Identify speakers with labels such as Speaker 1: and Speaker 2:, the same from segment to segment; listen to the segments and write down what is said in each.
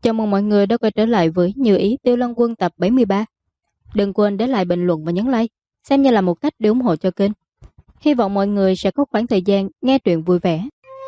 Speaker 1: Chào mừng mọi người đã quay trở lại với Như Ý Tiêu Long Quân tập 73. Đừng quên để lại bình luận và nhấn like, xem như là một cách để ủng hộ cho kênh. Hy vọng mọi người sẽ có khoảng thời gian nghe truyện vui vẻ.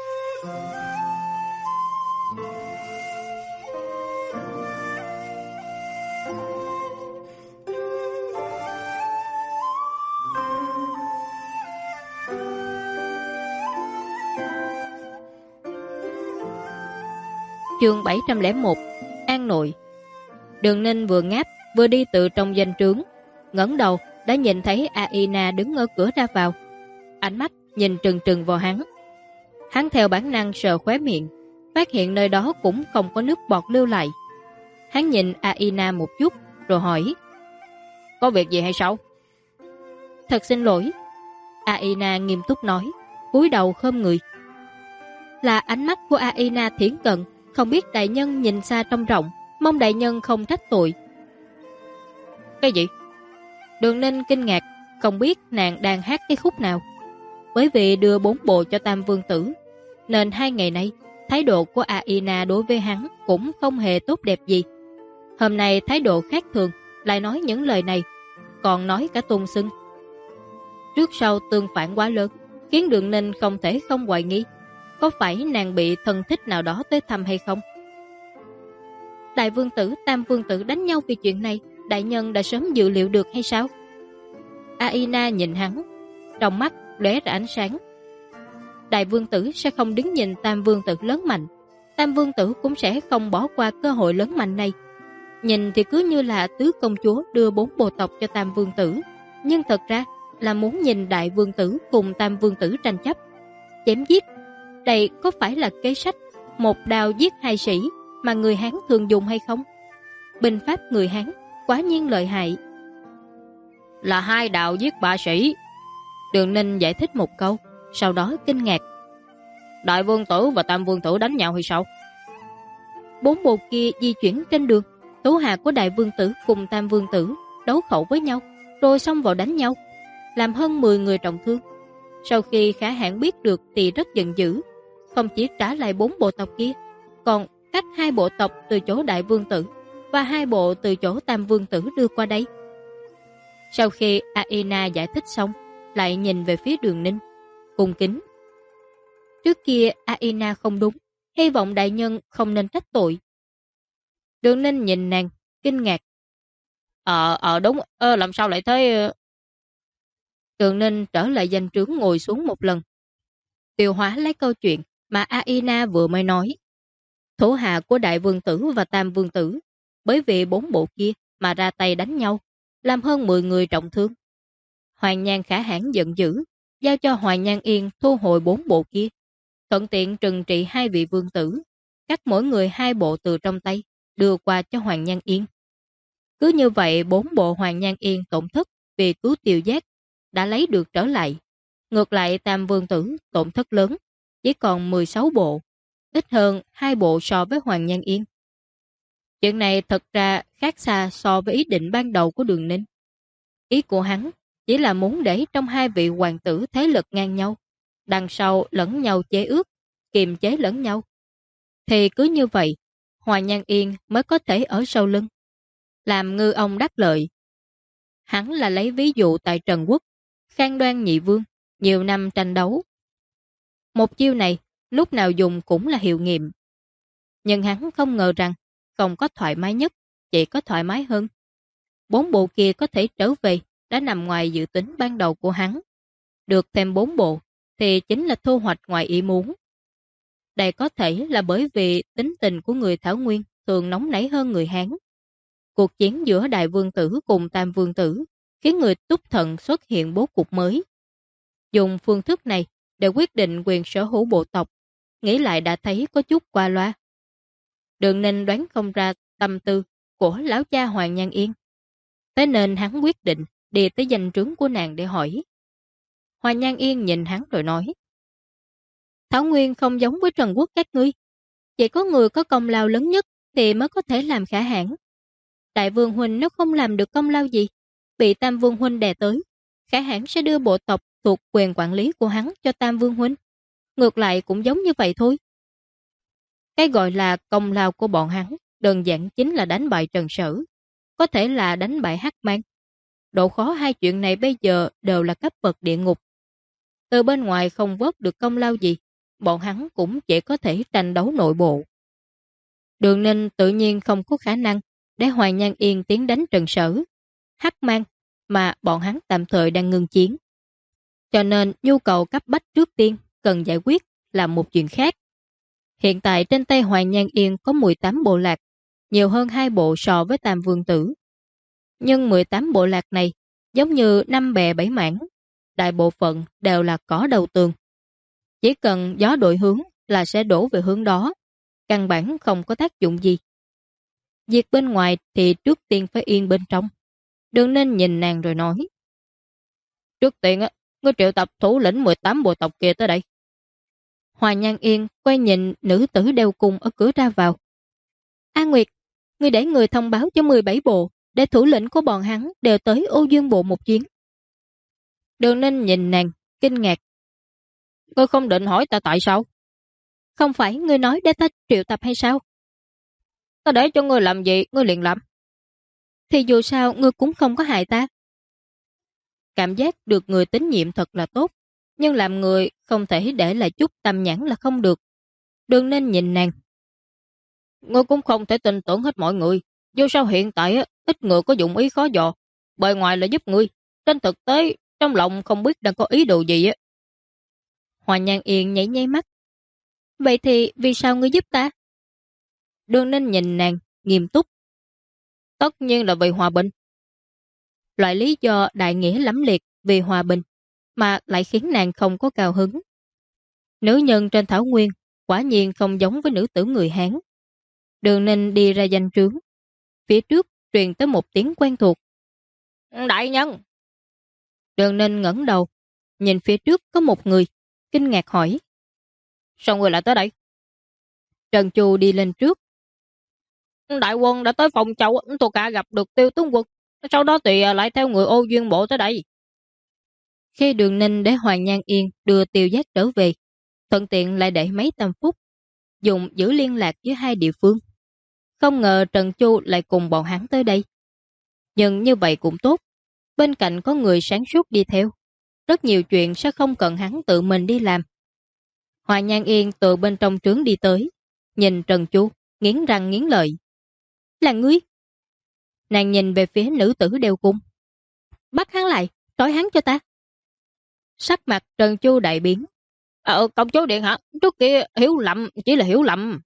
Speaker 1: Chương 701 An Nội. Đường Ninh vừa ngáp vừa đi từ trong doanh trướng, ngẩng đầu đã nhìn thấy Aina đứng ở cửa ra vào. Ánh mắt nhìn trừng trừng vào hắn. Hắn theo bản năng sờ khóe miệng, phát hiện nơi đó cũng không có nước bọt lưu lại. Hắn nhìn Aina một chút rồi hỏi: "Có việc gì hay sao?" "Thật xin lỗi." Aina nghiêm túc nói, cúi đầu khom người. Là ánh mắt của Aina thiển cận, không biết đại nhân nhìn xa trông rộng, mong đại nhân không trách tội. "Cái gì?" Đường Ninh kinh ngạc, không biết nàng đang hát cái khúc nào. Bởi vì đưa 4 bộ cho Tam Vương Tử, nên 2 ngày nay thái độ của Aina đối với hắn cũng không hề tốt đẹp gì. Hôm nay thái độ khác thường, lại nói những lời này, còn nói cả tôn xưng. Trước sau tương phản quá lớn, khiến Đường Ninh không thể không hoài nghi, có phải nàng bị thân thích nào đó tới thăm hay không? Đại Vương Tử, Tam Vương Tử đánh nhau vì chuyện này, đại nhân đã sớm dự liệu được hay sao? Aina nhìn hắn, trong mắt lóe ra ánh sáng. Đại Vương Tử sẽ không đứng nhìn Tam Vương Tử lớn mạnh, Tam Vương Tử cũng sẽ không bỏ qua cơ hội lớn mạnh này. Nhìn thì cứ như là tứ công chúa đưa 4 bộ tộc cho Tam Vương Tử, nhưng thật ra là muốn nhìn Đại Vương Tử cùng Tam Vương Tử tranh chấp, chém giết. Đây có phải là kế sách một đao giết 2 sĩ mà người Hán thường dùng hay không? Binh pháp người Hán quá nhiên lợi hại. Là 2 đao giết 3 sĩ. Đường Ninh giải thích một câu, sau đó kinh ngạc. Đại Vương Tử và Tam Vương Tử đánh nhau hay sao? 4 bộ kia di chuyển trên đường, thủ hạ của Đại Vương Tử cùng Tam Vương Tử đấu khẩu với nhau, rồi xông vào đánh nhau, làm hơn 10 người trọng thương. Sau khi Khả Hãn biết được thì rất giận dữ, không chỉ trả lại 4 bộ tộc kia, còn cắt 2 bộ tộc từ chỗ Đại Vương Tử và 2 bộ từ chỗ Tam Vương Tử đưa qua đây. Sau khi Aina giải thích xong, lại nhìn về phía Đường Ninh, cung kính. Trước kia Aina không đúng, hy vọng đại nhân không nên trách tội. Đường Ninh nhìn nàng, kinh ngạc. Đúng, làm sao lại thế? Đường Ninh trở lại danh trướng ngồi xuống một lần, tiêu hóa lấy câu chuyện mà Aina vừa mới nói. Thủ hạ của Đại Vương Tử và Tam Vương Tử bởi vì 4 bộ kia mà ra tay đánh nhau, làm hơn 10 người trọng thương. Hoàng Nhan Khả Hãn giận dữ, giao cho Hoàng Nhan Yên thu hồi 4 bộ kia, thuận tiện trừng trị 2 vị vương tử, cắt mỗi người 2 bộ từ trong tay, đưa qua cho Hoàng Nhan Yên. Cứ như vậy 4 bộ Hoàng Nhan Yên tổn thất vì cứu Tiêu Giác đã lấy được trở lại. Ngược lại Tam Vương Tử tổn thất lớn, chỉ còn 16 bộ, ít hơn 2 bộ so với Hoàng Nhan Yên. Chuyện này thật ra khác xa so với ý định ban đầu của Đường Ninh. Ý của hắn chỉ là muốn để trong 2 vị hoàng tử thế lực ngang nhau, đằng sau lẫn nhau chế ước, kiềm chế lẫn nhau. Thì cứ như vậy, Hoàng Nhan Yên mới có thể ở sau lưng, làm ngư ông đắc lợi. Hắn là lấy ví dụ tại Trần Quốc, Khang Đoan Nhị Vương, nhiều năm tranh đấu. Một chiêu này, lúc nào dùng cũng là hiệu nghiệm. Nhưng hắn không ngờ rằng, không có thoải mái nhất, chỉ có thoải mái hơn. 4 bộ kia có thể trở về, đã nằm ngoài dự tính ban đầu của hắn. Được thêm 4 bộ, thì chính là thu hoạch ngoài ý muốn. Đây có thể là bởi vì tính tình của người Thảo Nguyên thường nóng nảy hơn người Hán. Cuộc chiến giữa Đại Vương Tử cùng Tam Vương Tử khiến người Túc Thận xuất hiện bố cục mới. Dùng phương thức này để quyết định quyền sở hữu bộ tộc, nghĩ lại đã thấy có chút qua loa. Đường Ninh đoán không ra tâm tư của lão cha Hoàng Nhan Yên. Thế nên hắn quyết định đi tới danh trướng của nàng để hỏi. Hoàng Nhan Yên nhìn hắn rồi nói. Thảo Nguyên không giống với Trần Quốc các ngươi. Chỉ có người có công lao lớn nhất thì mới có thể làm Khả Hãn. Đại Vương Huynh nếu không làm được công lao gì, bị Tam Vương Huynh đè tới, Khả Hãn sẽ đưa bộ tộc thuộc quyền quản lý của hắn cho Tam Vương Huynh. Ngược lại cũng giống như vậy thôi. Cái gọi là công lao của bọn hắn đơn giản chính là đánh bại Trần Sở, có thể là đánh bại Hắc Mang. Độ khó hai chuyện này bây giờ đều là cấp bậc địa ngục. Từ bên ngoài không vớt được công lao gì, bọn hắn cũng chỉ có thể tranh đấu nội bộ. Đường Ninh tự nhiên không có khả năng để Hoài Nhan Yên tiến đánh Trần Sở, Hắc Mang mà bọn hắn tạm thời đang ngưng chiến. Cho nên nhu cầu cấp bách trước tiên cần giải quyết là một chuyện khác. Hiện tại trên tay Hoài Nhan Yên có 18 bộ lạc, nhiều hơn 2 bộ so với Tam Vương Tử. Nhưng 18 bộ lạc này giống như 5 bè 7 mảng, đại bộ phận đều là cỏ đầu tường. Chỉ cần gió đổi hướng là sẽ đổ về hướng đó, căn bản không có tác dụng gì. Việc bên ngoài thì trước tiên phải yên bên trong. Đường Ninh nhìn nàng rồi nói. Trước tiên ngươi triệu tập thủ lĩnh 18 bộ tộc kia tới đây. Hoài Nhan Yên quay nhìn nữ tử đeo cung ở cửa ra vào. A Nguyệt, ngươi để người thông báo cho 17 bộ để thủ lĩnh của bọn hắn đều tới Ô Dương bộ một chuyến. Đường Ninh nhìn nàng, kinh ngạc. Ngươi không định hỏi ta tại sao? Không phải ngươi nói để ta triệu tập hay sao? Ta để cho ngươi làm gì, ngươi liền làm. Thì dù sao ngươi cũng không có hại ta. Cảm giác được người tín nhiệm thật là tốt, nhưng làm người không thể để lại chút tâm nhãn là không được. Đường Ninh nhìn nàng. Ngươi cũng không thể tin tưởng hết mọi người. Dù sao hiện tại ít người có dụng ý khó dò. Bề ngoài là giúp ngươi, trên thực tế trong lòng không biết đang có ý đồ gì á. Hoa Nhan Yên nhảy nháy mắt. Vậy thì vì sao ngươi giúp ta? Đường Ninh nhìn nàng, nghiêm túc. Tất nhiên là vì hòa bình. Loại lý do đại nghĩa lẫm liệt vì hòa bình mà lại khiến nàng không có cao hứng. Nữ nhân trên thảo nguyên quả nhiên không giống với nữ tử người Hán. Đường Ninh đi ra danh trướng. Phía trước truyền tới một tiếng quen thuộc. Đại nhân! Đường Ninh ngẩng đầu, nhìn phía trước có một người, kinh ngạc hỏi. Sao người lại tới đây? Trần Chu đi lên trước. Đại quân đã tới phòng châu, tôi cả gặp được Tiêu tướng quân. Sau đó thì lại theo người Ô Duyên bộ tới đây. Khi Đường Ninh để Hoàng Nhan Yên đưa Tiêu Giác trở về, thuận tiện lại để mấy tâm phúc, dùng giữ liên lạc với hai địa phương. Không ngờ Trần Chu lại cùng bọn hắn tới đây. Nhưng như vậy cũng tốt, bên cạnh có người sáng suốt đi theo. Rất nhiều chuyện sẽ không cần hắn tự mình đi làm. Hoàng Nhan Yên từ bên trong trướng đi tới, nhìn Trần Chu, nghiến răng nghiến lợi. Là ngươi? Nàng nhìn về phía nữ tử đeo cung. Bắt hắn lại, trói hắn cho ta. Sắc mặt Trần Chu đại biến. Công chúa điện hả? Trước kia hiểu lầm, chỉ là hiểu lầm.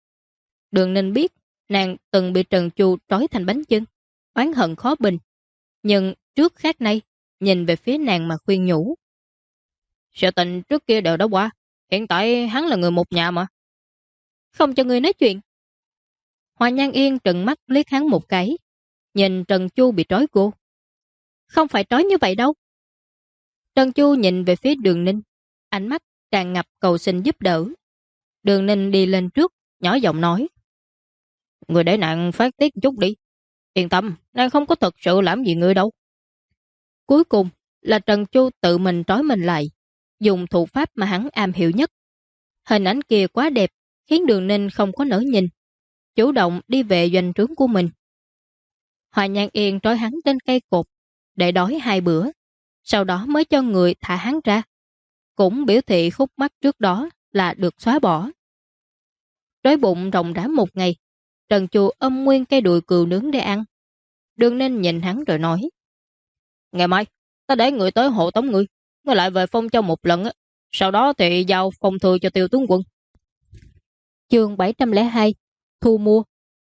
Speaker 1: Đường Ninh biết nàng từng bị Trần Chu trói thành bánh chưng, oán hận khó bình. Nhưng trước khác nay, nhìn về phía nàng mà khuyên nhủ. Sự tình trước kia đều đã qua, hiện tại hắn là người một nhà mà. Không cho người nói chuyện. Hoa Nhan Yên trừng mắt liếc hắn một cái, nhìn Trần Chu bị trói cô. Không phải trói như vậy đâu. Trần Chu nhìn về phía Đường Ninh, ánh mắt tràn ngập cầu xin giúp đỡ. Đường Ninh đi lên trước, nhỏ giọng nói. Người để nàng phát tiết chút đi. Yên tâm, nàng không có thật sự làm gì người đâu. Cuối cùng là Trần Chu tự mình trói mình lại, dùng thủ pháp mà hắn am hiểu nhất. Hình ảnh kia quá đẹp, khiến Đường Ninh không có nỡ nhìn, chủ động đi về doanh trướng của mình. Hoa Nhan Yên trói hắn trên cây cột, để đói 2 bữa, sau đó mới cho người thả hắn ra. Cũng biểu thị khúc mắc trước đó là được xóa bỏ. Đói bụng ròng rã một ngày, Trần Chu ôm nguyên cây đùi cừu nướng để ăn. Đường Ninh nhìn hắn rồi nói. Ngày mai, ta để người tới hộ tống ngươi lại về Phong Châu một lần, sau đó thì giao phong thư cho Tiêu tướng quân. Chương 702 Thu mua.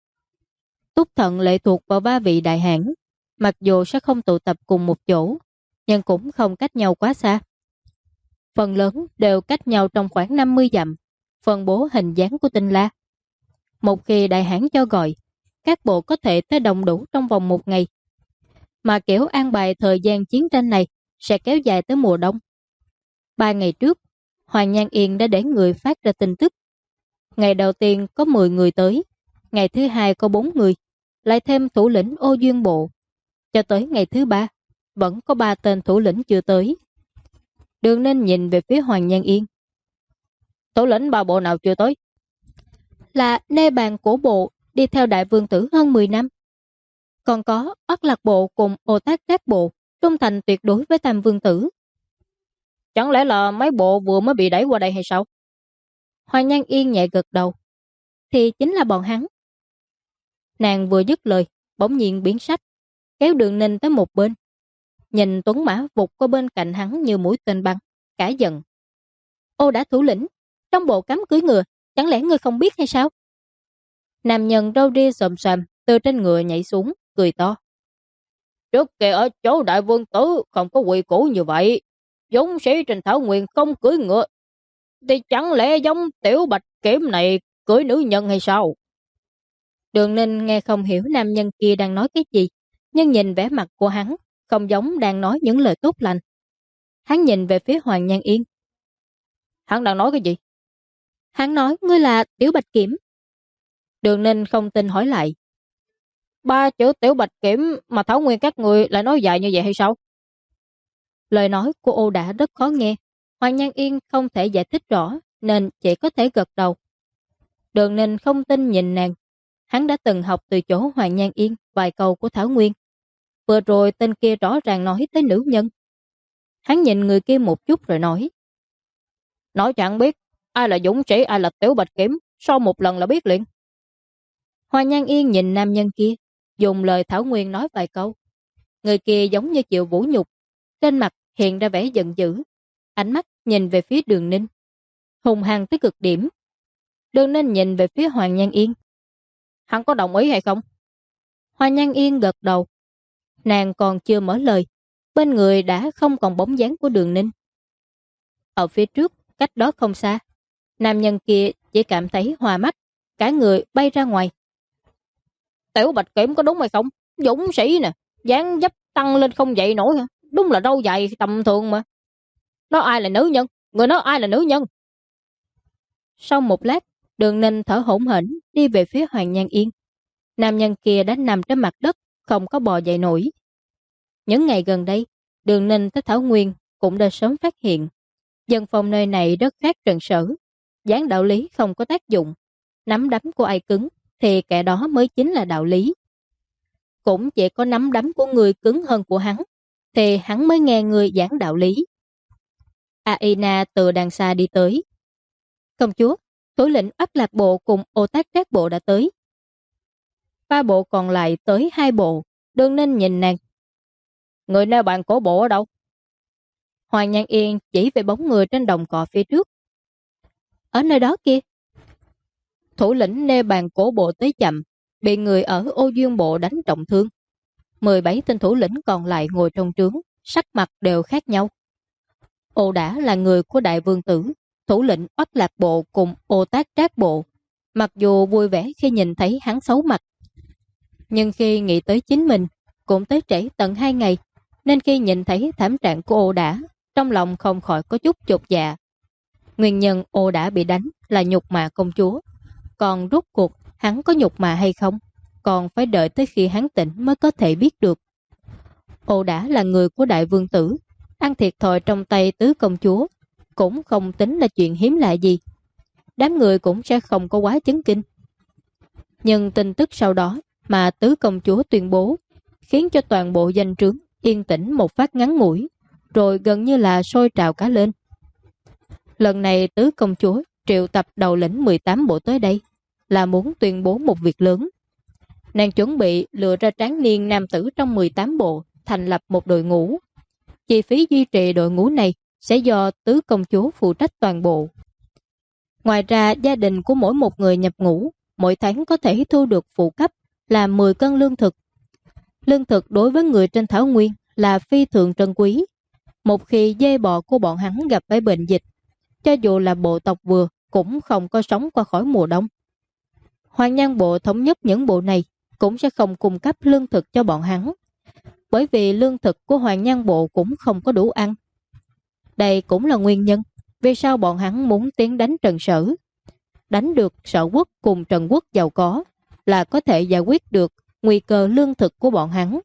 Speaker 1: Túc Thận lệ thuộc vào 3 vị đại hãn, mặc dù sẽ không tụ tập cùng một chỗ, nhưng cũng không cách nhau quá xa. Phần lớn đều cách nhau trong khoảng 50 dặm, phân bố hình dáng của tinh la. Một khi đại hãn cho gọi, các bộ có thể tới đồng đủ trong vòng 1 ngày. Mà kiểu an bài thời gian chiến tranh này sẽ kéo dài tới mùa đông. 3 ngày trước, Hoàng Nhan Yên đã để người phát ra tin tức. Ngày đầu tiên có 10 người tới, ngày thứ 2 có 4 người, lại thêm thủ lĩnh Ô Duyên bộ. Cho tới ngày thứ 3, vẫn có 3 tên thủ lĩnh chưa tới. Đường Ninh nhìn về phía Hoàng Nhan Yên. Thủ lĩnh 3 bộ nào chưa tới? Là Nê Bàn Cổ Bộ, đi theo đại vương tử hơn 10 năm. Còn có Oát Lạc Bộ cùng Ô Tác Trác Bộ trung thành tuyệt đối với Tam Vương Tử. Chẳng lẽ là mấy bộ vừa mới bị đẩy qua đây hay sao? Hoàng Nhan Yên nhẹ gật đầu. Thì chính là bọn hắn. Nàng vừa dứt lời, bỗng nhiên biến sắc, kéo Đường Ninh tới một bên. Nhìn Tuấn Mã vụt qua bên cạnh hắn như mũi tên bắn, cả giận. Ô Đã thủ lĩnh, trong bộ cấm cưỡi ngựa, chẳng lẽ ngươi không biết hay sao? Nam nhân râu ria xồm xoàm từ trên ngựa nhảy xuống, cười to. Trước kia ở chỗ đại vương tử không có quy củ như vậy. Dũng sĩ trên thảo nguyên không cưỡi ngựa. Thì chẳng lẽ giống tiểu bạch kiểm này cưỡi nữ nhân hay sao? Đường Ninh nghe không hiểu nam nhân kia đang nói cái gì, nhưng nhìn vẻ mặt của hắn, không giống đang nói những lời tốt lành. Hắn nhìn về phía Hoàng Nhan Yên. Hắn đang nói cái gì? Hắn nói ngươi là tiểu bạch kiểm. Đường Ninh không tin hỏi lại. 3 chữ tiểu bạch kiểm mà thảo nguyên các người lại nói dài như vậy hay sao? Lời nói của Ô Đã rất khó nghe. Hoàng Nhan Yên không thể giải thích rõ nên chỉ có thể gật đầu. Đường Ninh không tin nhìn nàng. Hắn đã từng học từ chỗ Hoàng Nhan Yên vài câu của Thảo Nguyên. Vừa rồi tên kia rõ ràng nói tới nữ nhân. Hắn nhìn người kia một chút rồi nói. Nói chẳng biết ai là dũng sĩ ai là tiểu bạch kiểm, sau một lần là biết liền. Hoàng Nhan Yên nhìn nam nhân kia, dùng lời Thảo Nguyên nói vài câu. Người kia giống như chịu vũ nhục, trên mặt hiện ra vẻ giận dữ, ánh mắt nhìn về phía Đường Ninh, hùng hăng tới cực điểm. Đường Ninh nhìn về phía Hoàng Nhan Yên. Hắn có đồng ý hay không? Hoàng Nhan Yên gật đầu. Nàng còn chưa mở lời, bên người đã không còn bóng dáng của Đường Ninh. Ở phía trước, cách đó không xa, nam nhân kia chỉ cảm thấy hoa mắt, cả người bay ra ngoài. Tiểu bạch kiểm có đúng hay không? Dũng sĩ nè, dáng dấp tăng lên không dậy nổi hả? Đúng là râu dài tầm thường mà. Nói ai là nữ nhân? Người nói ai là nữ nhân? Sau một lát, Đường Ninh thở hổn hển đi về phía Hoàng Nhan Yên. Nam nhân kia đã nằm trên mặt đất, không có bò dậy nổi. Những ngày gần đây, Đường Ninh tới Thảo Nguyên cũng đã sớm phát hiện. Dân phòng nơi này rất khác Trần Sở. Gián đạo lý không có tác dụng. Nắm đấm của ai cứng thì kẻ đó mới chính là đạo lý. Cũng chỉ có nắm đấm của người cứng hơn của hắn thì hắn mới nghe người giảng đạo lý. Aina từ đằng xa đi tới. Công chúa, thủ lĩnh Oát Lạc Bộ cùng Ô Tác Trác Bộ đã tới. 3 bộ còn lại tới 2 bộ. Đường Ninh nhìn nàng. Người nêu bàn cổ bộ ở đâu? Hoàng Nhan Yên chỉ về bóng người trên đồng cỏ phía trước. Ở nơi đó kia. Thủ lĩnh nêu bàn cổ bộ tới chậm, bị người ở Ô Dương Bộ đánh trọng thương. 17 tên thủ lĩnh còn lại ngồi trong trướng, sắc mặt đều khác nhau. Ô Đã là người của đại vương tử, thủ lĩnh Oát Lạc Bộ cùng Ô Tác Trác Bộ. Mặc dù vui vẻ khi nhìn thấy hắn xấu mặt, nhưng khi nghĩ tới chính mình, cũng tới trễ tận 2 ngày, nên khi nhìn thấy thảm trạng của Ô Đã, trong lòng không khỏi có chút chột dạ. Nguyên nhân Ô Đã bị đánh là nhục mạ công chúa, còn rốt cuộc hắn có nhục mạ hay không, còn phải đợi tới khi hắn tỉnh mới có thể biết được. Ô Đã là người của đại vương tử, ăn thiệt thòi trong tay tứ công chúa, cũng không tính là chuyện hiếm lạ gì. Đám người cũng sẽ không có quá chấn kinh. Nhưng tin tức sau đó mà tứ công chúa tuyên bố khiến cho toàn bộ danh trướng yên tĩnh một phát ngắn ngủi, rồi gần như là sôi trào cả lên. Lần này tứ công chúa triệu tập đầu lĩnh 18 bộ tới đây là muốn tuyên bố một việc lớn. Nàng chuẩn bị lựa ra tráng niên nam tử trong 18 bộ thành lập một đội ngũ. Chi phí duy trì đội ngũ này sẽ do tứ công chúa phụ trách toàn bộ. Ngoài ra, gia đình của mỗi một người nhập ngũ mỗi tháng có thể thu được phụ cấp là 10 cân lương thực. Lương thực đối với người trên Thảo Nguyên là phi thường trân quý. Một khi dê bò của bọn hắn gặp phải bệnh dịch, cho dù là bộ tộc vừa cũng không có sống qua khỏi mùa đông. Hoàng Nhan Bộ thống nhất những bộ này cũng sẽ không cung cấp lương thực cho bọn hắn, bởi vì lương thực của Hoàng Nhan Bộ cũng không có đủ ăn. Đây cũng là nguyên nhân vì sao bọn hắn muốn tiến đánh Trần Sở. Đánh được Sở Quốc cùng Trần Quốc giàu có là có thể giải quyết được nguy cơ lương thực của bọn hắn.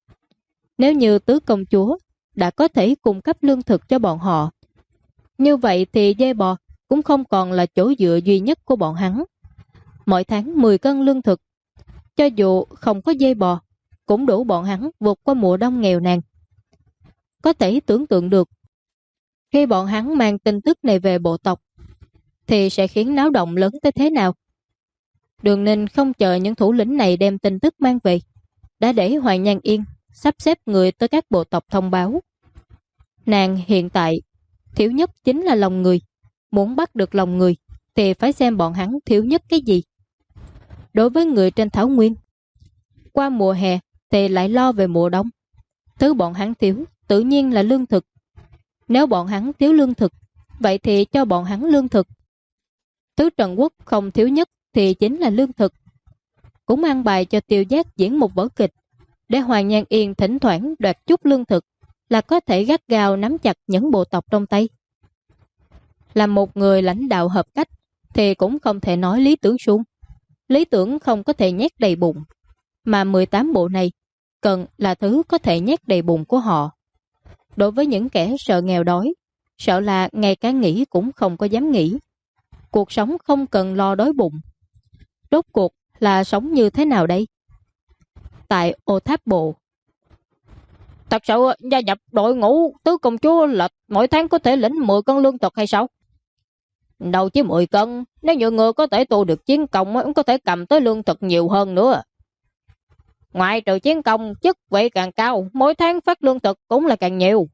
Speaker 1: Nếu như tứ công chúa đã có thể cung cấp lương thực cho bọn họ, như vậy thì dê bò cũng không còn là chỗ dựa duy nhất của bọn hắn. Mỗi tháng 10 cân lương thực Cho dù không có dây bò, cũng đủ bọn hắn vượt qua mùa đông nghèo nàn. Có thể tưởng tượng được, khi bọn hắn mang tin tức này về bộ tộc, thì sẽ khiến náo động lớn tới thế nào. Đường Ninh không chờ những thủ lĩnh này đem tin tức mang về, đã để Hoàng Nhan Yên sắp xếp người tới các bộ tộc thông báo. Nàng hiện tại thiếu nhất chính là lòng người. Muốn bắt được lòng người thì phải xem bọn hắn thiếu nhất cái gì. Đối với người trên thảo nguyên, qua mùa hè thì lại lo về mùa đông. Thứ bọn hắn thiếu tự nhiên là lương thực. Nếu bọn hắn thiếu lương thực, vậy thì cho bọn hắn lương thực. Thứ Trần Quốc không thiếu nhất thì chính là lương thực. Cũng ăn bài cho Tiêu Giác diễn một vở kịch, để Hoàng Nhan Yên thỉnh thoảng đoạt chút lương thực là có thể gắt gao nắm chặt những bộ tộc trong tay. Là một người lãnh đạo hợp cách thì cũng không thể nói lý tưởng suông. Lý tưởng không có thể nhét đầy bụng, mà 18 bộ này cần là thứ có thể nhét đầy bụng của họ. Đối với những kẻ sợ nghèo đói, sợ là ngay cả nghĩ cũng không có dám nghĩ. Cuộc sống không cần lo đói bụng. Rốt cuộc là sống như thế nào đây? Tại Ô Tháp Bộ, thật sự gia nhập đội ngũ tứ công chúa là mỗi tháng có thể lĩnh 10 cân lương thực hay sao? Đâu chỉ 10 cân, nếu nhiều người có thể tu được chiến công cũng có thể cầm tới lương thực nhiều hơn nữa. Ngoài trừ chiến công, chức vị càng cao, mỗi tháng phát lương thực cũng là càng nhiều.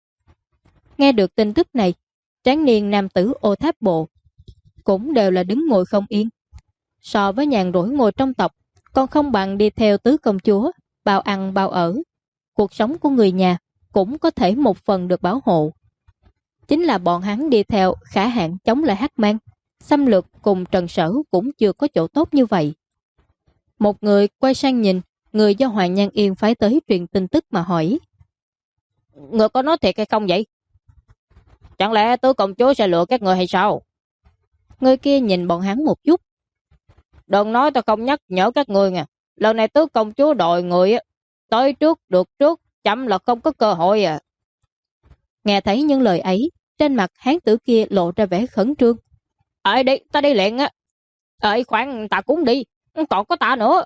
Speaker 1: Nghe được tin tức này, tráng niên nam tử Ô Tháp Bộ cũng đều là đứng ngồi không yên. So với nhàn rỗi ngồi trong tộc, còn không bằng đi theo tứ công chúa, bao ăn bao ở. Cuộc sống của người nhà cũng có thể một phần được bảo hộ. Chính là bọn hắn đi theo Khả Hãn chống lại Hắc Mang, xâm lược cùng Trần Sở cũng chưa có chỗ tốt như vậy. Một người quay sang nhìn người do Hoàng Nhan Yên phái tới truyền tin tức mà hỏi: người có nói thiệt hay không vậy? Chẳng lẽ tứ công chúa sẽ lựa các người hay sao? Người kia nhìn bọn hắn một chút: đừng nói tôi không nhắc nhở các người nha. Lần này tứ công chúa đội người tới trước được trước, chậm là không có cơ hội à. Nghe thấy những lời ấy, trên mặt hán tử kia lộ ra vẻ khẩn trương. Đi, ta đi liền á. Khoan, ta cũng đi, còn có ta nữa.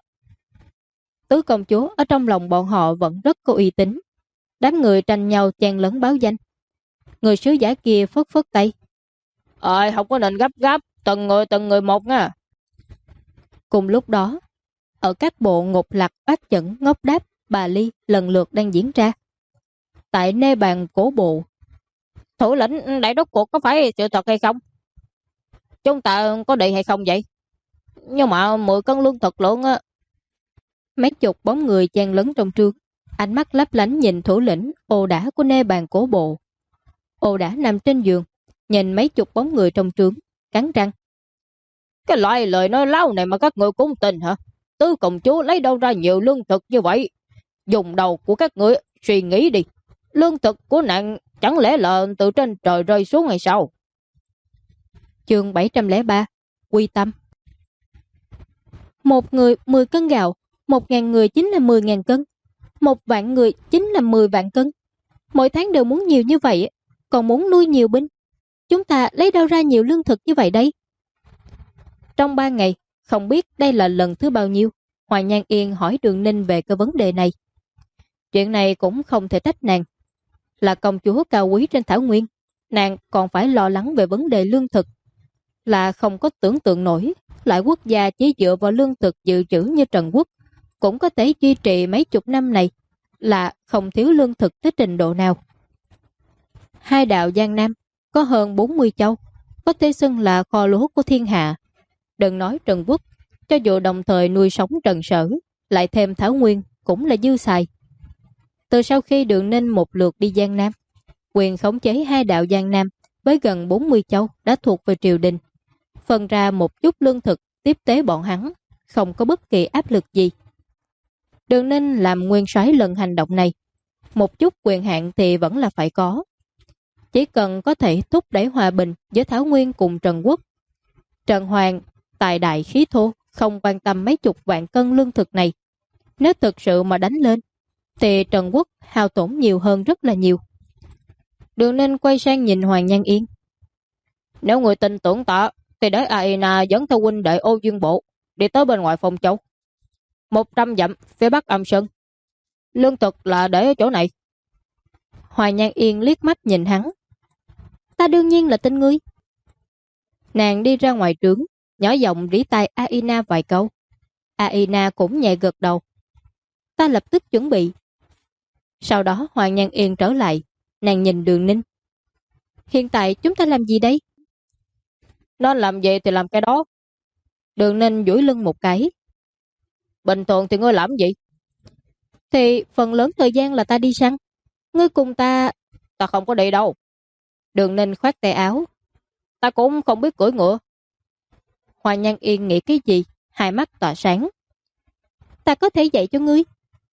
Speaker 1: Tứ công chúa ở trong lòng bọn họ vẫn rất có uy tín. Đám người tranh nhau chen lấn báo danh. Người sứ giả kia phất phất tay: không có nên gấp gáp, từng người một nha. Cùng lúc đó, ở các bộ Ngục Lặc, Bát Chẩn, Ngốc Đáp, Bà Ly lần lượt đang diễn ra. Tại nê bàn cổ bộ, thủ lĩnh đại đốc cuộc có phải sự thật hay không? Chúng ta có đi hay không vậy? Nhưng mà 10 cân lương thực lượng á. Mấy chục bóng người chen lấn trong trướng, ánh mắt lấp lánh nhìn thủ lĩnh ồ đả của nê bàn cổ bộ. Ồ đả nằm trên giường, nhìn mấy chục bóng người trong trướng, cắn răng: cái loại lời nói láo này mà các người cũng tin hả? Tứ công chúa lấy đâu ra nhiều lương thực như vậy? Dùng đầu của các người suy nghĩ đi. Lương thực của nạn chẳng lẽ là từ trên trời rơi xuống hay sao? Chương 703: Quy tâm. Một người 10 cân gạo, 1.000 người chính là 10.000 cân, 1 vạn người chính là 10 vạn cân. Mỗi tháng đều muốn nhiều như vậy, còn muốn nuôi nhiều binh. Chúng ta lấy đâu ra nhiều lương thực như vậy đây? Trong 3 ngày, không biết đây là lần thứ bao nhiêu, Hoàng Nhan Yên hỏi Đường Ninh về cái vấn đề này. Chuyện này cũng không thể trách nàng. Là công chúa cao quý trên thảo nguyên, nàng còn phải lo lắng về vấn đề lương thực. Là không có tưởng tượng nổi, lại quốc gia chỉ dựa vào lương thực dự trữ như Trần Quốc cũng có thể duy trì mấy chục năm này, là không thiếu lương thực tới trình độ nào. Hai đạo Giang Nam có hơn 40 châu, có thể xưng là kho lúa của thiên hạ. Đừng nói Trần Quốc, cho dù đồng thời nuôi sống Trần Sở, lại thêm Thảo Nguyên cũng là dư xài. Từ sau khi Đường Ninh một lượt đi Giang Nam, quyền khống chế hai đạo Giang Nam với gần 40 châu đã thuộc về triều đình, phân ra một chút lương thực tiếp tế bọn hắn, không có bất kỳ áp lực gì. Đường Ninh làm nguyên soái lần hành động này, một chút quyền hạn thì vẫn là phải có. Chỉ cần có thể thúc đẩy hòa bình giữa Thảo Nguyên cùng Trần Quốc. Trần Hoàng tài đại khí thô, không quan tâm mấy chục vạn cân lương thực này. Nếu thực sự mà đánh lên, thì Trần Quốc hao tổn nhiều hơn rất là nhiều. Đường Ninh quay sang nhìn Hoàng Nhan Yên: nếu người tin tưởng ta, thì để Aina dẫn theo huynh đệ Ô Dương Bộ đi tới bên ngoài Phong Châu.
Speaker 2: 100 dặm phía bắc Âm Sơn. Lương thực là để ở chỗ này.
Speaker 1: Hoài Nhan Yên liếc mắt nhìn hắn. Ta đương nhiên là tin ngươi. Nàng đi ra ngoài trướng, nhỏ giọng rỉ tai Aina vài câu. Aina cũng nhẹ gật đầu. Ta lập tức chuẩn bị. Sau đó Hoài Nhan Yên trở lại, nàng nhìn Đường Ninh. Hiện tại chúng ta làm gì đây?
Speaker 2: Nên làm gì thì làm cái đó.
Speaker 1: Đường Ninh duỗi lưng một cái.
Speaker 2: Bình thường thì ngươi làm gì?
Speaker 1: Thì phần lớn thời gian là ta đi săn. Ngươi cùng ta...
Speaker 2: Ta không có đi đâu.
Speaker 1: Đường Ninh khoát tay áo.
Speaker 2: Ta cũng không biết cưỡi ngựa.
Speaker 1: Hoài Nhan Yên nghĩ cái gì? Hai mắt tỏa sáng. Ta có thể dạy cho ngươi.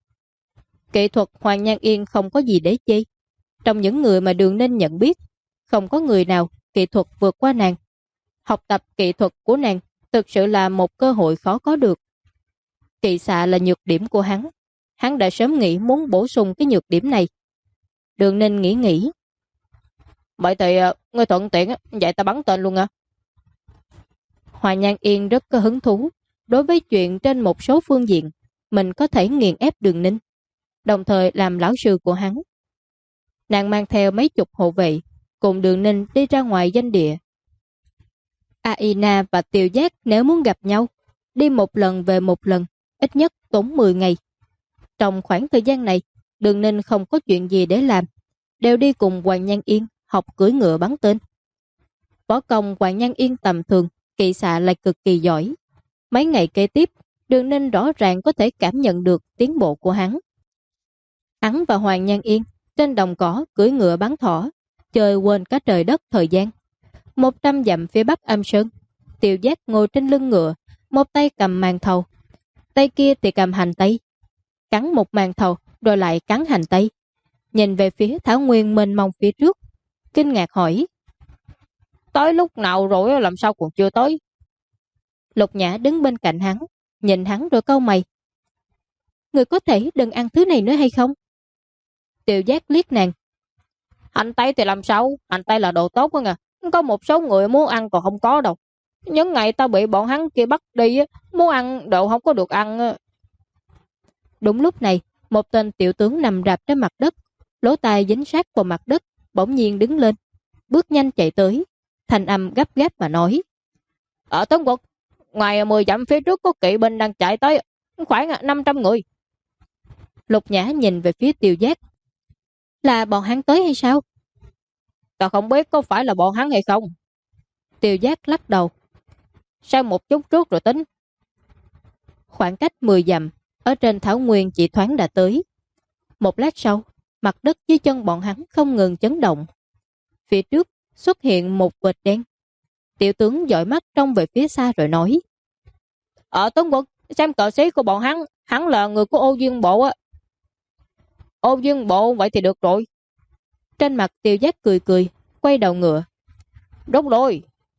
Speaker 1: Kỹ thuật Hoài Nhan Yên không có gì để chê. Trong những người mà Đường Ninh nhận biết, không có người nào kỹ thuật vượt qua nàng. Học tập kỹ thuật của nàng thực sự là một cơ hội khó có được. Kỵ xạ là nhược điểm của hắn. Hắn đã sớm nghĩ muốn bổ sung cái nhược điểm này. Đường Ninh nghĩ.
Speaker 2: Vậy thì ngươi thuận tiện dạy ta bắn tên luôn à?
Speaker 1: Hoài Nhan Yên rất có hứng thú đối với chuyện trên một số phương diện mình có thể nghiền ép Đường Ninh, đồng thời làm lão sư của hắn. Nàng mang theo mấy chục hộ vệ cùng Đường Ninh đi ra ngoài doanh địa. Aina và Tiêu Giác nếu muốn gặp nhau, đi một lần về một lần, ít nhất tốn 10 ngày. Trong khoảng thời gian này, Đường Ninh không có chuyện gì để làm, đều đi cùng Hoàng Nhan Yên học cưỡi ngựa bắn tên. Võ công Hoàng Nhan Yên tầm thường, kỵ xạ lại cực kỳ giỏi. Mấy ngày kế tiếp, Đường Ninh rõ ràng có thể cảm nhận được tiến bộ của hắn. Hắn và Hoàng Nhan Yên trên đồng cỏ cưỡi ngựa bắn thỏ, chơi quên cả trời đất thời gian. 100 dặm phía bắc Âm Sơn, Tiêu Giác ngồi trên lưng ngựa, một tay cầm màn thầu, tay kia thì cầm hành tây. Cắn một màn thầu rồi lại cắn hành tây. Nhìn về phía Thảo Nguyên mênh mông phía trước, kinh ngạc hỏi:
Speaker 2: Tới lúc nào rồi làm sao còn chưa tới?
Speaker 1: Lục Nhã đứng bên cạnh hắn, nhìn hắn rồi cau mày. Người có thể đừng ăn thứ này nữa hay không? Tiêu Giác liếc nàng.
Speaker 2: Hành tây thì làm sao? Hành tây là đồ tốt quá nè. Có một số người muốn ăn còn không có đâu. Những ngày ta bị bọn hắn kia bắt đi, muốn ăn đồ không có được ăn.
Speaker 1: Đúng lúc này, một tên tiểu tướng nằm rạp trên mặt đất, lỗ tai dính sát vào mặt đất, bỗng nhiên đứng lên, bước nhanh chạy tới, thanh âm gấp gáp mà nói:
Speaker 2: Ở tướng quân, ngoài 10 dặm phía trước có kỵ binh đang chạy tới, khoảng 500 người.
Speaker 1: Lục Nhã nhìn về phía Tiêu Giác. Là bọn hắn tới hay sao?
Speaker 2: Ta không biết có phải là bọn hắn hay không.
Speaker 1: Tiêu Giác lắc đầu.
Speaker 2: Xem một chút trước rồi tính.
Speaker 1: Khoảng cách 10 dặm, ở trên thảo nguyên chỉ thoáng đã tới. Một lát sau, mặt đất dưới chân bọn hắn không ngừng chấn động. Phía trước xuất hiện một vệt đen. Tiểu tướng dõi mắt trông về phía xa rồi nói:
Speaker 2: Ở tướng quân, xem cờ sĩ của bọn hắn là người của Ô Dương Bộ á. Ô Dương Bộ vậy thì được rồi.
Speaker 1: Trên mặt Tiêu Giác cười cười, quay đầu ngựa.
Speaker 2: Đúng rồi.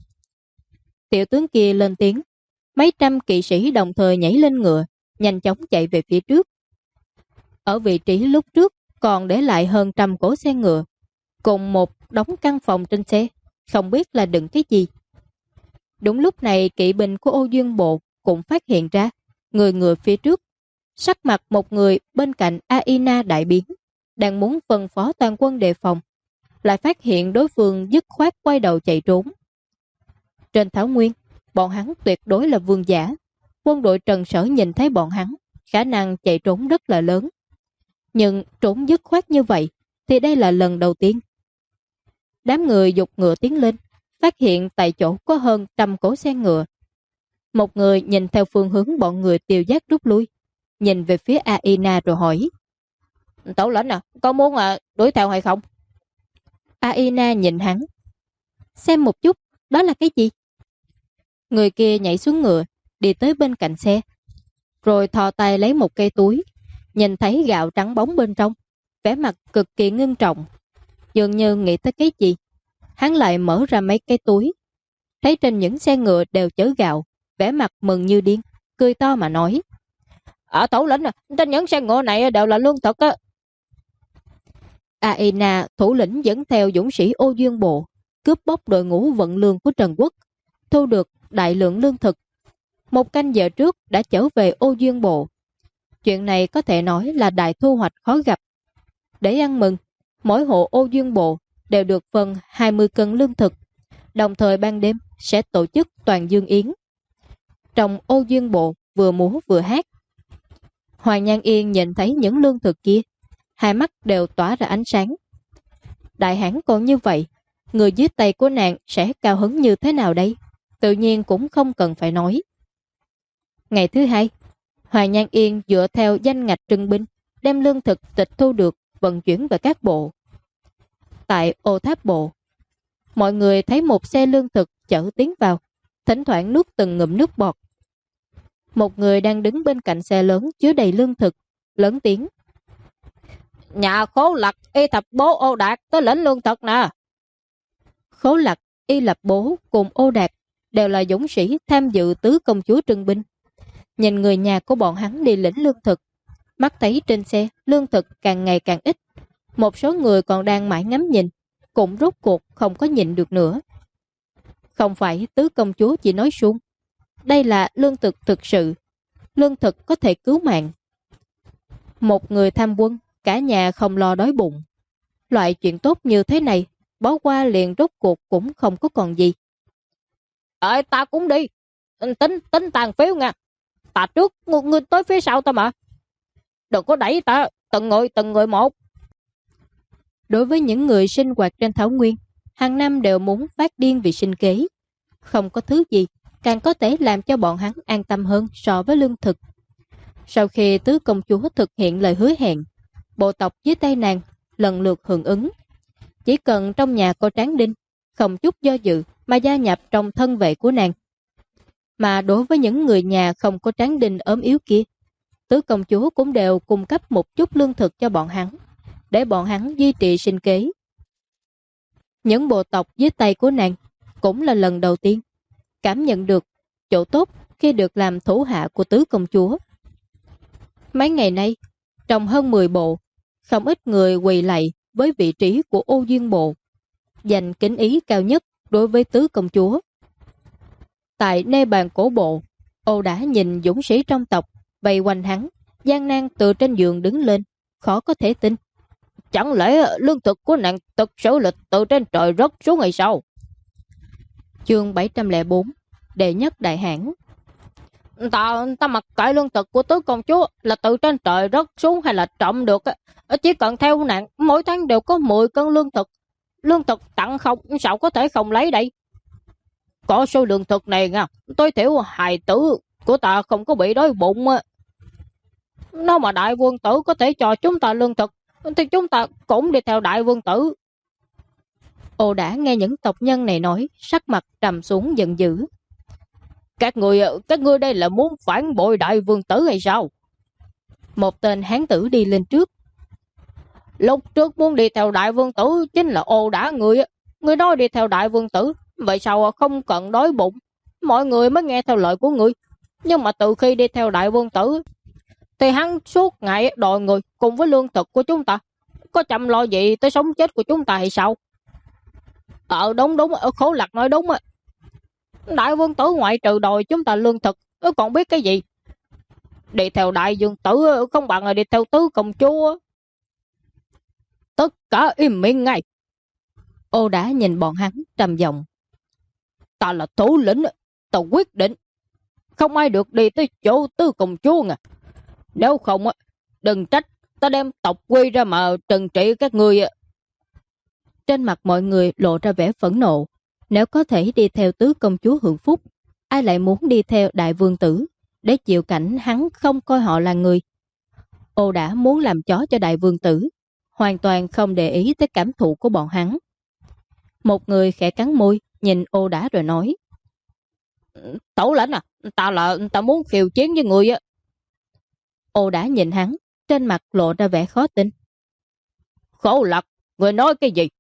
Speaker 1: Tiểu tướng kia lên tiếng. Mấy trăm kỵ sĩ đồng thời nhảy lên ngựa, nhanh chóng chạy về phía trước. Ở vị trí lúc trước còn để lại hơn 100 cỗ xe ngựa, cùng một đống căn phòng trên xe, không biết là đựng cái gì. Đúng lúc này kỵ binh của Ô Dương Bộ cũng phát hiện ra, người ngựa phía trước. Sắc mặt một người bên cạnh Aina đại biến, đang muốn phân phó toàn quân đề phòng, lại phát hiện đối phương dứt khoát quay đầu chạy trốn. Trên thảo nguyên, bọn hắn tuyệt đối là vương giả. Quân đội Trần Sở nhìn thấy bọn hắn, khả năng chạy trốn rất là lớn. Nhưng trốn dứt khoát như vậy thì đây là lần đầu tiên. Đám người dục ngựa tiến lên, phát hiện tại chỗ có hơn 100 cỗ xe ngựa. Một người nhìn theo phương hướng bọn người Tiêu Giác rút lui, nhìn về phía Aina rồi hỏi:
Speaker 2: Tổ lĩnh à, có muốn đuổi theo hay không?
Speaker 1: Aina nhìn hắn. Xem một chút, đó là cái gì? Người kia nhảy xuống ngựa, đi tới bên cạnh xe, rồi thò tay lấy một cây túi, nhìn thấy gạo trắng bóng bên trong, vẻ mặt cực kỳ ngưng trọng, dường như nghĩ tới cái gì. Hắn lại mở ra mấy cái túi, thấy trên những xe ngựa đều chở gạo, vẻ mặt mừng như điên, cười to mà nói:
Speaker 2: Ở tổ lĩnh à, trên những xe ngựa này đều là lương thực á.
Speaker 1: Aina thủ lĩnh dẫn theo dũng sĩ Ô Dương Bộ, cướp bóc đội ngũ vận lương của Trần Quốc, thu được đại lượng lương thực. Một canh giờ trước đã trở về Ô Dương Bộ, Chuyện này có thể nói là đại thu hoạch khó gặp. Để ăn mừng, mỗi hộ Ô Duyên Bộ đều được phân 20 cân lương thực, đồng thời ban đêm sẽ tổ chức toàn dương yến. Trong Ô Duyên Bộ vừa múa vừa hát. Hoàng Nhan Yên nhìn thấy những lương thực kia, hai mắt đều tỏa ra ánh sáng. Đại hãn còn như vậy, người dưới tay của nàng sẽ cao hứng như thế nào đây? Tự nhiên cũng không cần phải nói. Ngày thứ hai, Hoàng Nhan Yên dựa theo danh ngạch trưng binh, đem lương thực tịch thu được vận chuyển về các bộ. Tại Ô Tháp Bộ, mọi người thấy một xe lương thực chở tiến vào, thỉnh thoảng nuốt từng ngụm nước bọt. Một người đang đứng bên cạnh xe lớn chứa đầy lương thực, lớn tiếng:
Speaker 2: Nhà Khố Lặc, Y Thập Bố, Ô Đạt tới lĩnh lương thực nè.
Speaker 1: Khố Lặc, Y Lập Bố cùng Ô Đạt đều là dũng sĩ tham dự tứ công chúa trưng binh. Nhìn người nhà của bọn hắn đi lĩnh lương thực, mắt thấy trên xe lương thực càng ngày càng ít. Một số người còn đang mãi ngắm nhìn, cũng rốt cuộc không có nhịn được nữa. Không phải tứ công chúa chỉ nói suông, đây là lương thực thực sự. Lương thực có thể cứu mạng. Một người tham quân, cả nhà không lo đói bụng. Loại chuyện tốt như thế này, bỏ qua liền rốt cuộc cũng không có còn gì.
Speaker 2: Ta cũng đi. Tính tàn phiếu nha. Ta trước, ngươi tới phía sau ta mà. Đừng có đẩy ta, từng người một.
Speaker 1: Đối với những người sinh hoạt trên Thảo Nguyên, hàng năm đều muốn phát điên vì sinh kế. Không có thứ gì càng có thể làm cho bọn hắn an tâm hơn so với lương thực. Sau khi tứ công chúa thực hiện lời hứa hẹn, bộ tộc dưới tay nàng lần lượt hưởng ứng. Chỉ cần trong nhà có tráng đinh, không chút do dự mà gia nhập trong thân vệ của nàng. Mà đối với những người nhà không có tráng đinh ốm yếu kia, tứ công chúa cũng đều cung cấp một chút lương thực cho bọn hắn, để bọn hắn duy trì sinh kế. Những bộ tộc dưới tay của nàng cũng là lần đầu tiên cảm nhận được chỗ tốt khi được làm thủ hạ của tứ công chúa. Mấy ngày nay, trong hơn 10 bộ, không ít người quỳ lạy với vị trí của Ô Duyên Bộ, dành kính ý cao nhất đối với tứ công chúa. Tại nê bàn cổ bộ, Ô đã nhìn dũng sĩ trong tộc vây quanh hắn, gian nan từ trên giường đứng lên, khó có thể tin.
Speaker 2: Chẳng lẽ lương thực của nàng thực sự là từ trên trời rớt xuống hay sao?
Speaker 1: Chương 704, Đệ nhất đại hãn.
Speaker 2: Ta mặc kệ lương thực của tứ công chúa là từ trên trời rớt xuống hay là trộm được. Chỉ cần theo nàng, mỗi tháng đều có 10 cân lương thực. Lương thực tặng không, sao có thể không lấy đây? Có số lương thực này nha, tối thiểu hài tử của ta không có bị đói bụng. Nếu mà đại vương tử có thể cho chúng ta lương thực, thì chúng ta cũng đi theo đại vương tử.
Speaker 1: Ô đã nghe những tộc nhân này nói, sắc mặt trầm xuống giận dữ.
Speaker 2: Các ngươi đây là muốn phản bội đại vương tử hay sao?
Speaker 1: Một tên hán tử đi lên trước.
Speaker 2: Lúc trước muốn đi theo đại vương tử chính là Ô đã người. Người nói đi theo đại vương tử, vậy sao không cần đói bụng? Mọi người mới nghe theo lời của người. Nhưng mà từ khi đi theo đại vương tử, thì hắn suốt ngày đòi người cùng với lương thực của chúng ta. Có chăm lo gì tới sống chết của chúng ta hay sao? Đúng, Khố Lặc nói đúng. Đại vương tử ngoại trừ đòi chúng ta lương thực, còn biết cái gì? Đi theo đại vương tử không bằng là đi theo tứ công chúa. Tất cả im miệng ngay.
Speaker 1: Ô đã nhìn bọn hắn trầm giọng.
Speaker 2: Ta là thủ lĩnh, ta quyết định. Không ai được đi tới chỗ tứ công chúa nè. Nếu không, đừng trách ta đem tộc quy ra mà trừng trị các ngươi.
Speaker 1: Trên mặt mọi người lộ ra vẻ phẫn nộ. Nếu có thể đi theo tứ công chúa hưởng phúc, ai lại muốn đi theo đại vương tử để chịu cảnh hắn không coi họ là người. Ô đã muốn làm chó cho đại vương tử, hoàn toàn không để ý tới cảm thụ của bọn hắn. Một người khẽ cắn môi, nhìn Ô đã rồi nói.
Speaker 2: Thủ lĩnh ta muốn khiêu chiến với người.
Speaker 1: Ô đã nhìn hắn, trên mặt lộ ra vẻ khó tin.
Speaker 2: Khổ Lặc, người nói cái gì?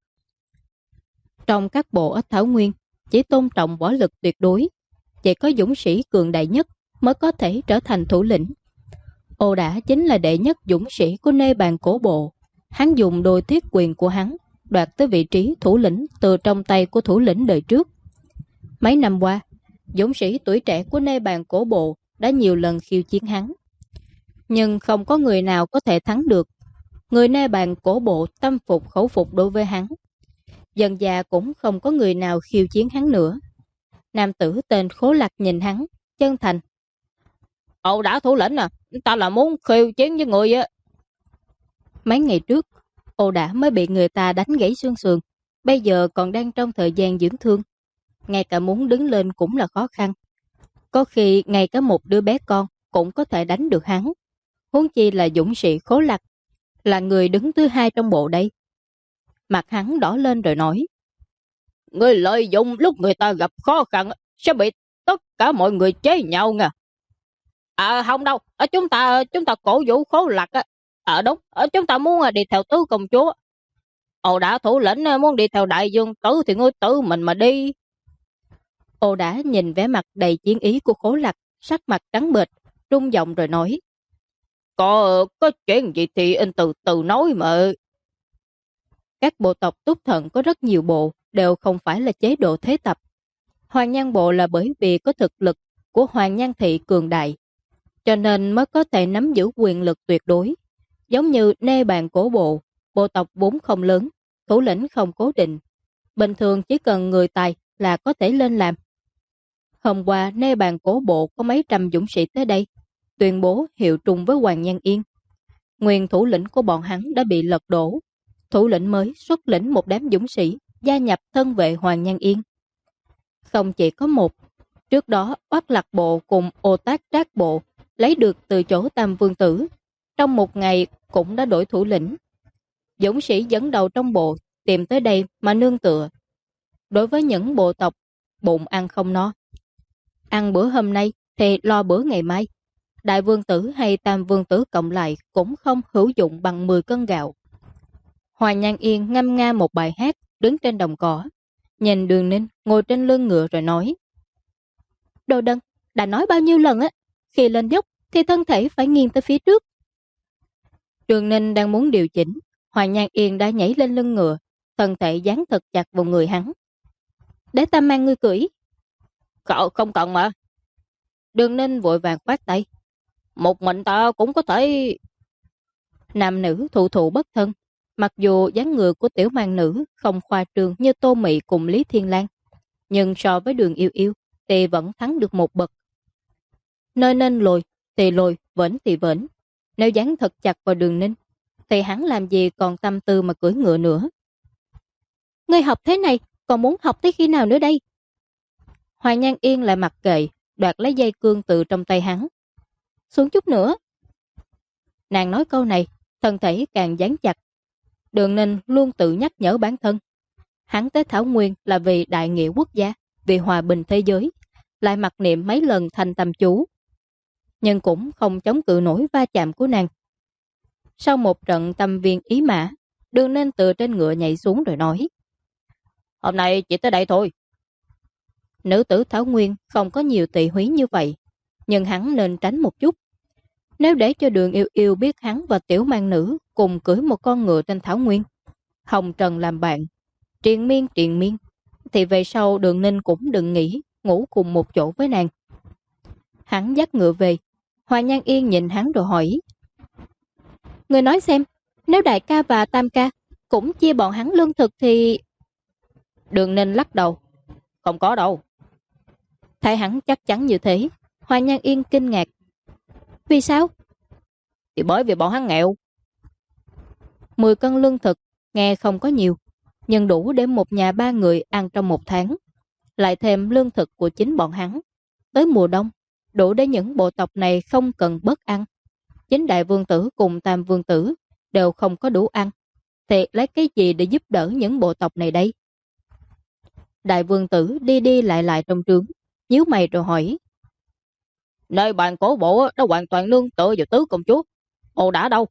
Speaker 1: Trong các bộ ở Thảo Nguyên, chỉ tôn trọng võ lực tuyệt đối, chỉ có dũng sĩ cường đại nhất mới có thể trở thành thủ lĩnh. Ô đã chính là đệ nhất dũng sĩ của nê bàn cổ bộ. Hắn dùng đôi thiết quyền của hắn đoạt tới vị trí thủ lĩnh từ trong tay của thủ lĩnh đời trước. Mấy năm qua, dũng sĩ tuổi trẻ của nê bàn cổ bộ đã nhiều lần khiêu chiến hắn. nhưng không có người nào có thể thắng được. Người nê bàn cổ bộ tâm phục khẩu phục đối với hắn. Dần già cũng không có người nào khiêu chiến hắn nữa. Nam tử tên Khố Lạc nhìn hắn, chân thành. Ồ đã thủ lĩnh à, ta là muốn khiêu chiến với người á. Mấy ngày trước, Ồ đã mới bị người ta đánh gãy xương sườn, bây giờ còn đang trong thời gian dưỡng thương. Ngay cả muốn đứng lên cũng là khó khăn. Có khi ngay cả một đứa bé con cũng có thể đánh được hắn. Huống chi là dũng sĩ Khố Lạc, là người đứng thứ hai trong bộ đây. Mặt hắn đỏ lên rồi nói. Ngươi lợi dụng lúc người ta gặp khó khăn sẽ bị tất cả mọi người chế nhau nha. À không đâu, ở chúng ta cổ vũ Khố Lạc á. Đúng, ở chúng ta muốn đi theo tứ công chúa. Ồ đã thủ lĩnh muốn đi theo đại dương tử thì ngươi tự mình mà đi. Ồ đã nhìn vẻ mặt đầy chiến ý của Khố Lạc, sắc mặt trắng bệch, rung giọng rồi nói. Có chuyện gì thì anh từ từ nói mà. Các bộ tộc Túc Thận có rất nhiều bộ, đều không phải là chế độ thế tập. Hoàng Nhan bộ là bởi vì có thực lực của Hoàng Nhan thị cường đại, cho nên mới có thể nắm giữ quyền lực tuyệt đối. Giống như nê bàn cổ bộ tộc vốn không lớn, thủ lĩnh không cố định. Bình thường chỉ cần người tài là có thể lên làm. Hôm qua nê bàn cổ bộ có mấy trăm dũng sĩ tới đây, tuyên bố hiệu trùng với Hoàng Nhan Yên. Nguyên thủ lĩnh của bọn hắn đã bị lật đổ. Thủ lĩnh mới xuất lĩnh một đám dũng sĩ gia nhập thân vệ Hoàng Nhan Yên. Không chỉ có một, trước đó Oát Lạc bộ cùng Ô Tác Trác bộ lấy được từ chỗ Tam Vương Tử. Trong một ngày cũng đã đổi thủ lĩnh. Dũng sĩ dẫn đầu trong bộ tìm tới đây mà nương tựa. Đối với những bộ tộc bụng ăn không no, ăn bữa hôm nay thì lo bữa ngày mai. Đại Vương Tử hay Tam Vương Tử cộng lại cũng không hữu dụng bằng 10 cân gạo. Hoàng Nhan Yên ngâm nga một bài hát đứng trên đồng cỏ, nhìn Đường Ninh ngồi trên lưng ngựa rồi nói. Đồ Đần, đã nói bao nhiêu lần á, khi lên dốc thì thân thể phải nghiêng tới phía trước. Đường Ninh đang muốn điều chỉnh, Hoàng Nhan Yên đã nhảy lên lưng ngựa, thân thể dán thật chặt vào người hắn. Để ta mang ngươi cưỡi. Cậu không cần mà. Đường Ninh vội vàng khoát tay. Một mình ta cũng có thể. Nam nữ thụ thụ bất thân. Mặc dù dáng ngựa của tiểu mang nữ không khoa trương như Tô Mị cùng Lý Thiên Lan, nhưng so với Đường Yêu Yêu thì vẫn thắng được một bậc. Nơi nên lồi thì lồi, vẫn thì vẫn. Nếu dán thật chặt vào Đường Ninh thì hắn làm gì còn tâm tư mà cưỡi ngựa nữa. Ngươi học thế này còn muốn học tới khi nào nữa đây? Hoàng Nhan Yên lại mặc kệ, đoạt lấy dây cương từ trong tay hắn. Xuống chút nữa. Nàng nói câu này, thân thể càng dán chặt. Đường Ninh luôn tự nhắc nhở bản thân. Hắn tới Thảo Nguyên là vì đại nghĩa quốc gia, vì hòa bình thế giới, lại mặc niệm mấy lần thành tâm chú. Nhưng cũng không chống cự nổi va chạm của nàng. Sau một trận tâm viên ý mã, Đường Ninh từ trên ngựa nhảy xuống rồi nói. Hôm nay chỉ tới đây thôi. Nữ tử Thảo Nguyên không có nhiều tị húy như vậy, nhưng hắn nên tránh một chút. Nếu để cho Đường Yêu Yêu biết hắn và tiểu mang nữ cùng cưỡi một con ngựa trên Thảo Nguyên, hồng trần làm bạn, triền miên, thì về sau Đường Ninh cũng đừng nghĩ ngủ cùng một chỗ với nàng. Hắn dắt ngựa về, Hoàng Nhan Yên nhìn hắn rồi hỏi. Người nói xem, nếu đại ca và tam ca cũng chia bọn hắn lương thực thì... Đường Ninh lắc đầu. Không có đâu. Thấy hắn chắc chắn như thế, Hoàng Nhan Yên kinh ngạc. Vì sao? Thì bởi vì bọn hắn nghèo. 10 cân lương thực, nghe không có nhiều, nhưng đủ để một nhà 3 người ăn trong một tháng. Lại thêm lương thực của chính bọn hắn. Tới mùa đông, đủ để những bộ tộc này không cần bớt ăn. Chính đại vương tử cùng tam vương tử đều không có đủ ăn. Thì lấy cái gì để giúp đỡ những bộ tộc này đây? Đại vương tử đi đi lại trong trướng, nhíu mày rồi hỏi. Nơi bàn cổ bộ đã hoàn toàn nương tựa vào tứ công chúa. Ồ đã đâu?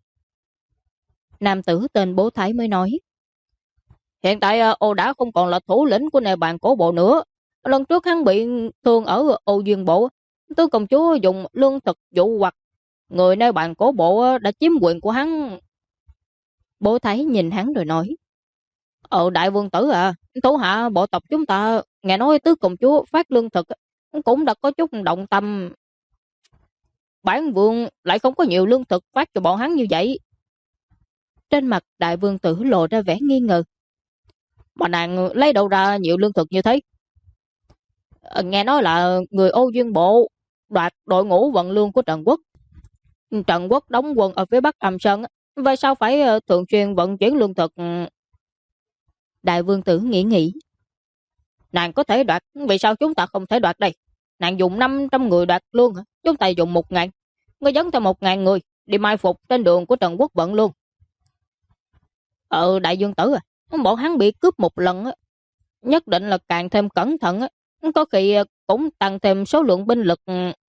Speaker 1: Nam tử tên Bố Thái mới nói. Hiện tại Ồ đã không còn là thủ lĩnh của nơi bàn cổ bộ nữa. Lần trước hắn bị thương ở Ồ Duyên bộ, tứ công chúa dùng lương thực dụ hoặc người nơi bàn cổ bộ đã chiếm quyền của hắn. Bố Thái nhìn hắn rồi nói. Đại vương tử à, thủ hạ bộ tộc chúng ta nghe nói tứ công chúa phát lương thực cũng đã có chút động tâm.
Speaker 2: bản vương lại không có nhiều lương thực phát cho bọn hắn như vậy.
Speaker 1: Trên mặt đại vương tử lộ ra vẻ nghi ngờ.
Speaker 2: Mà nàng lấy đâu ra nhiều lương thực như thế? Nghe nói là người Ô Duyên Bộ đoạt đội ngũ vận lương của Trần Quốc. Trần Quốc đóng quân ở phía Bắc Âm Sơn, vậy sao phải thường xuyên vận chuyển lương thực?
Speaker 1: Đại vương tử nghĩ.
Speaker 2: Nàng có thể đoạt, vì sao chúng ta không thể đoạt đây? Nàng dùng 500 người đoạt lương, chúng ta dùng 1.000. Ngươi dẫn theo 1.000 người đi mai phục trên đường của Trần Quốc vận lương. Đại vương tử bọn hắn bị cướp một lần, nhất định là càng thêm cẩn thận, có khi cũng tăng thêm số lượng binh lực.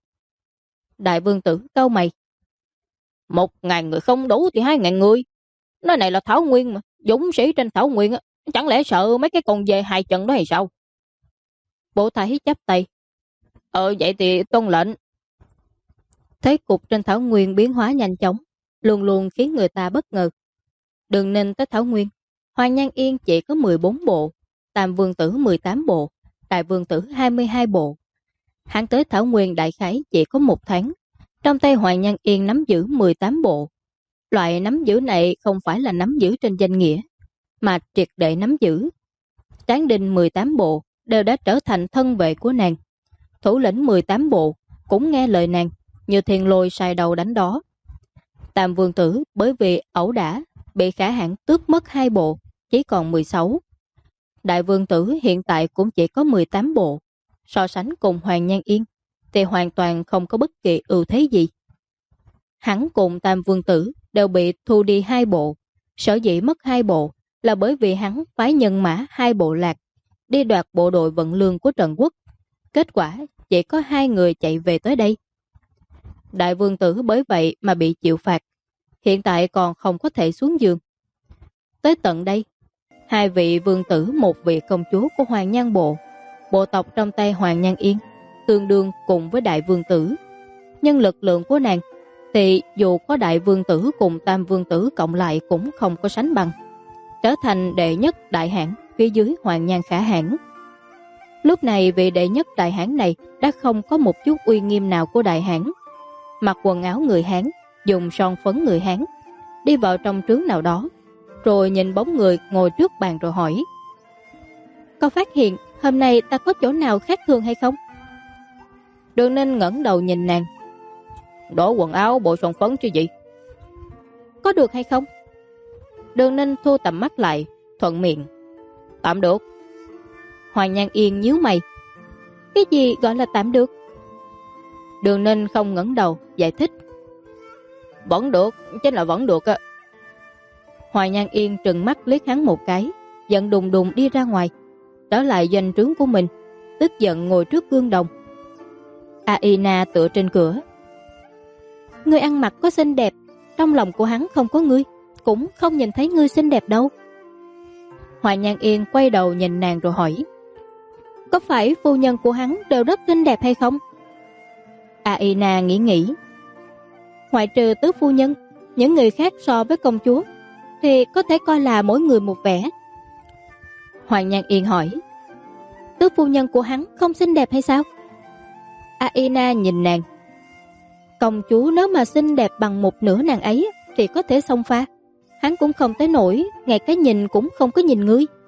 Speaker 1: Đại vương tử cau mày.
Speaker 2: 1.000 người không đủ thì 2.000 người. Nơi này là Thảo Nguyên mà, dũng sĩ trên Thảo Nguyên, chẳng lẽ sợ mấy cái con dê hai chân đó hay sao?
Speaker 1: Bổ Thái chắp tay.
Speaker 2: Vậy thì tuân lệnh.
Speaker 1: Thế cục trên Thảo Nguyên biến hóa nhanh chóng, luôn luôn khiến người ta bất ngờ. Đường Ninh tới Thảo Nguyên, Hoàng Nhan Yên chỉ có 14 bộ, Tam Vương Tử 18 bộ, Đại Vương Tử 22 bộ. Hắn tới Thảo Nguyên đại khái chỉ có 1 tháng, trong tay Hoàng Nhan Yên nắm giữ 18 bộ. Loại nắm giữ này không phải là nắm giữ trên danh nghĩa, mà triệt để nắm giữ. Tráng Đinh 18 bộ đều đã trở thành thân vệ của nàng. Thủ lĩnh 18 bộ cũng nghe lời nàng, như thiên lôi sai đầu đánh đó. Tam Vương Tử bởi vì ẩu đả bị Khả Hãn tước mất 2 bộ, chỉ còn 16. Đại Vương Tử hiện tại cũng chỉ có 18 bộ, so sánh cùng Hoàng Nhan Yên thì hoàn toàn không có bất kỳ ưu thế gì. Hắn cùng Tam Vương Tử đều bị thu đi 2 bộ, sở dĩ mất 2 bộ là bởi vì hắn phái nhân mã 2 bộ lạc đi đoạt bộ đội vận lương của Trần Quốc. Kết quả chỉ có 2 người chạy về tới đây. Đại Vương Tử bởi vậy mà bị chịu phạt, hiện tại còn không có thể xuống giường. Tới tận đây, 2 vị vương tử, 1 vị công chúa của Hoàng Nhan bộ, bộ tộc trong tay Hoàng Nhan Yên tương đương cùng với Đại Vương Tử. Nhưng lực lượng của nàng thì dù có Đại Vương Tử cùng Tam Vương Tử cộng lại cũng không có sánh bằng, trở thành đệ nhất đại hãn phía dưới Hoàng Nhan Khả Hãn. Lúc này vị đệ nhất đại hãn này đã không có một chút uy nghiêm nào của đại hãn, mặc quần áo người Hán, dùng son phấn người Hán, đi vào trong trướng nào đó, rồi nhìn bóng người ngồi trước bàn rồi hỏi: có phát hiện hôm nay ta có chỗ nào khác thường hay không?
Speaker 2: Đường Ninh ngẩng đầu nhìn nàng. Đổ quần áo bộ son phấn chứ gì?
Speaker 1: Có được hay không?
Speaker 2: Đường Ninh thu tầm mắt lại, thuận miệng: tạm được.
Speaker 1: Hoàng Nhan Yên nhíu mày. Cái gì gọi là tạm được?
Speaker 2: Đường Ninh không ngẩng đầu, giải thích: vẫn được, chính là vẫn được á.
Speaker 1: Hoàng Nhan Yên trừng mắt liếc hắn một cái, giận đùng đùng đi ra ngoài, trở lại doanh trướng của mình, tức giận ngồi trước gương đồng. Aina tựa trên cửa. Ngươi ăn mặc có xinh đẹp, trong lòng của hắn không có ngươi, cũng không nhìn thấy ngươi xinh đẹp đâu. Hoàng Nhan Yên quay đầu nhìn nàng rồi hỏi: có phải phu nhân của hắn đều rất xinh đẹp hay không? Aina nghĩ. Ngoại trừ tứ phu nhân, những người khác so với công chúa thì có thể coi là mỗi người một vẻ. Hoàng Nhan Yên hỏi: tứ phu nhân của hắn không xinh đẹp hay sao? Aina nhìn nàng. Công chúa nếu mà xinh đẹp bằng một nửa nàng ấy thì có thể xông pha, hắn cũng không tới nổi, ngay cái nhìn cũng không có nhìn ngươi.